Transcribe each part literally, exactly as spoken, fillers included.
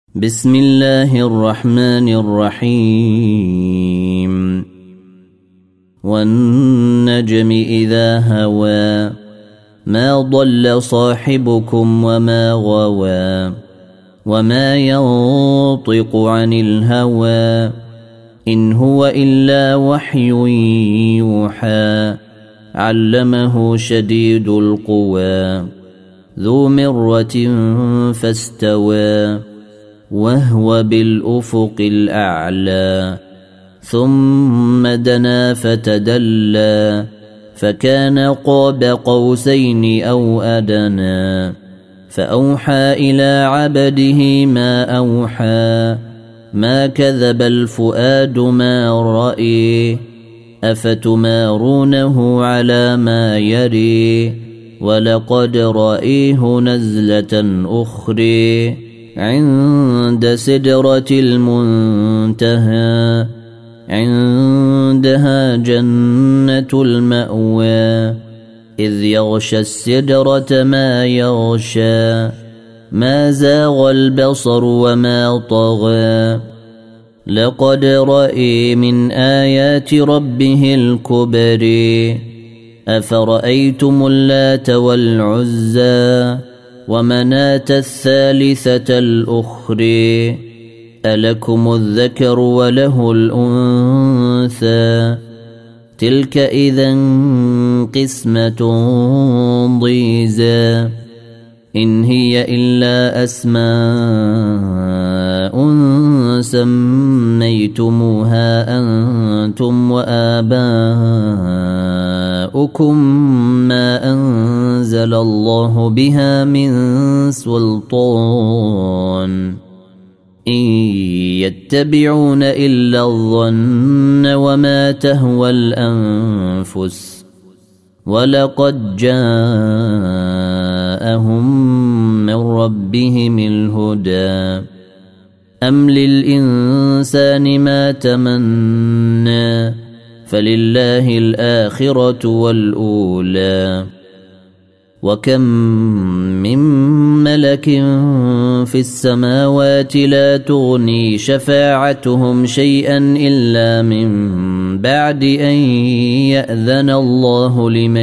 بسم الله الرحمن الرحيم والنجم إذا هوى ما ضل صاحبكم وما غوى وما ينطق عن الهوى إن هو إلا وحي يوحى علمه شديد القوى ذو مرة فاستوى وهو بالأفق الأعلى ثم دنا فتدلى فكان قاب قوسين أو أدنى فأوحى إلى عبده ما أوحى ما كذب الفؤاد ما رأي أفتمارونه على ما يري ولقد رأيه نزلة أخرى عند سدرة المنتهى عندها جنة المأوى إذ يغشى السدرة ما يغشى ما زاغ البصر وما طغى لقد رأي من آيات ربه الكبر أفرأيتم اللات والعزى ومناة الثالثة الأخرى ألكم الذكر وله الأنثى تلك إذا قسمة ضيزى إن هي إلا أسماء سميتموها أنتم وآباؤكم ما أنزل الله بها من سلطان إن يتبعون إلا الظن وما تهوى الأنفس ولقد جاءهم من ربهم الهدى أم للإنسان ما تمنى فلله الآخرة والأولى وكم من ملك في السماوات لا تغني شفاعتهم شيئا إلا من بعد أن يأذن الله لمن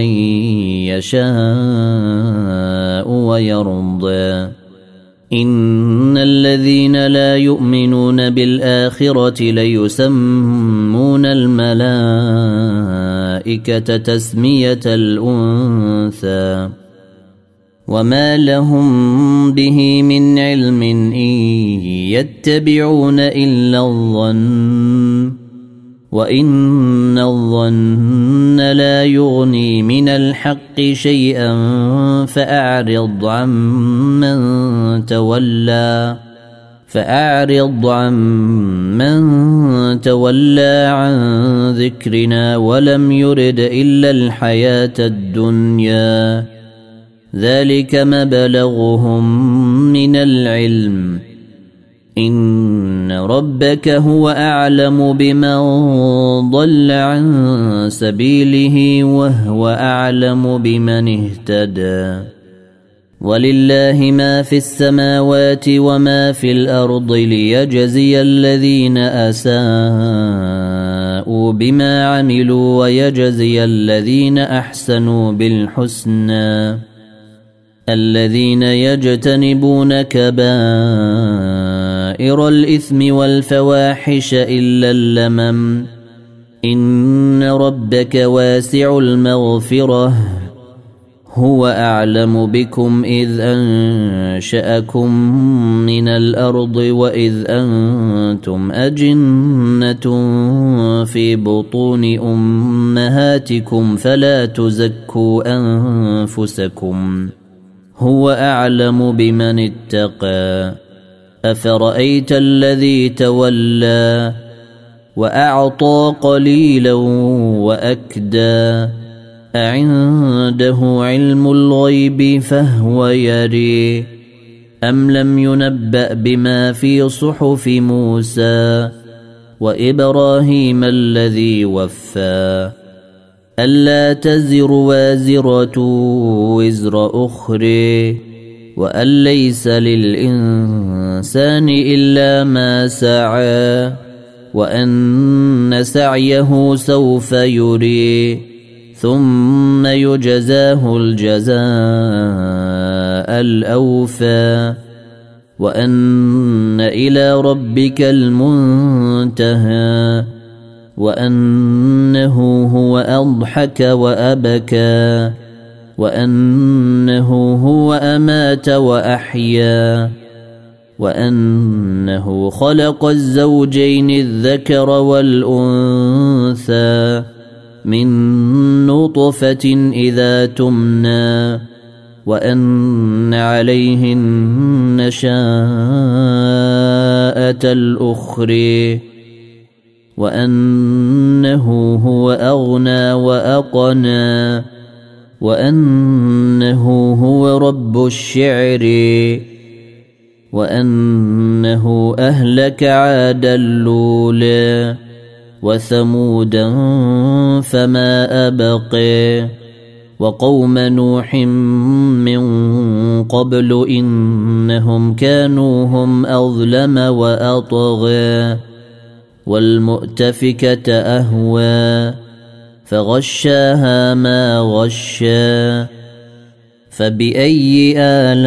يشاء ويرضى إن الذين لا يؤمنون بالآخرة ليسمون الملائكة تسمية الأنثى وما لهم به من علم إن يتبعون إلا الظن وإن الظن لا يغني من الحق شيئا فأعرض عمن تولى فأعرض عمن تولى عن ذكرنا ولم يرد إلا الحياة الدنيا ذلك مبلغهم من العلم إن ربك هو أعلم بمن ضل عن سبيله وهو أعلم بمن اهتدى ولله ما في السماوات وما في الأرض ليجزي الذين أساءوا بما عملوا ويجزي الذين أحسنوا بالحسنى الذين يجتنبون كبائر الإثم والفواحش إلا اللمم إن ربك واسع المغفرة هو أعلم بكم إذ أنشأكم من الأرض وإذ أنتم أجنة في بطون أمهاتكم فلا تزكوا أنفسكم هو أعلم بمن اتقى أفرأيت الذي تولى وأعطى قليلا وأكدى أعنده علم الغيب فهو يري أم لم ينبأ بما في صحف موسى وإبراهيم الذي وفى ألا تزر وازرة وزر أخرى وأن ليس للإنسان إلا ما سعى وأن سعيه سوف يري ثم يجزاه الجزاء الأوفى وأن إلى ربك المنتهى وأنه هو أضحك وأبكى وأنه هو أمات وأحيا وأنه خلق الزوجين الذكر والأنثى من نطفة إذا تمنى وأن عليه النشاءة الأخرى وأنه هو أغنى وأقنى وأنه هو رب الشعر وأنه أهلك عادا الأولى وثمودا فما أبقى وقوم نوح من قبل إنهم كانوا هم أظلم وأطغى والمؤتفكة أهوى فغشاها ما غشى فبأي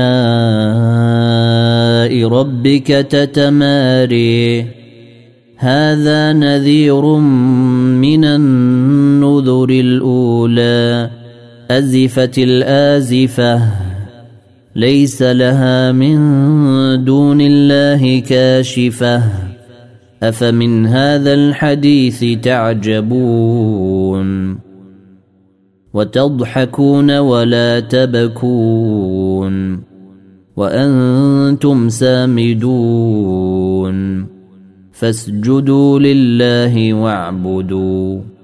آلاء ربك تتماري هذا نذير من النذر الأولى أزفت الآزفة ليس لها من دون الله كاشفة أفمن هذا الحديث تعجبون وتضحكون ولا تبكون وأنتم سامدون فاسجدوا لله واعبدوا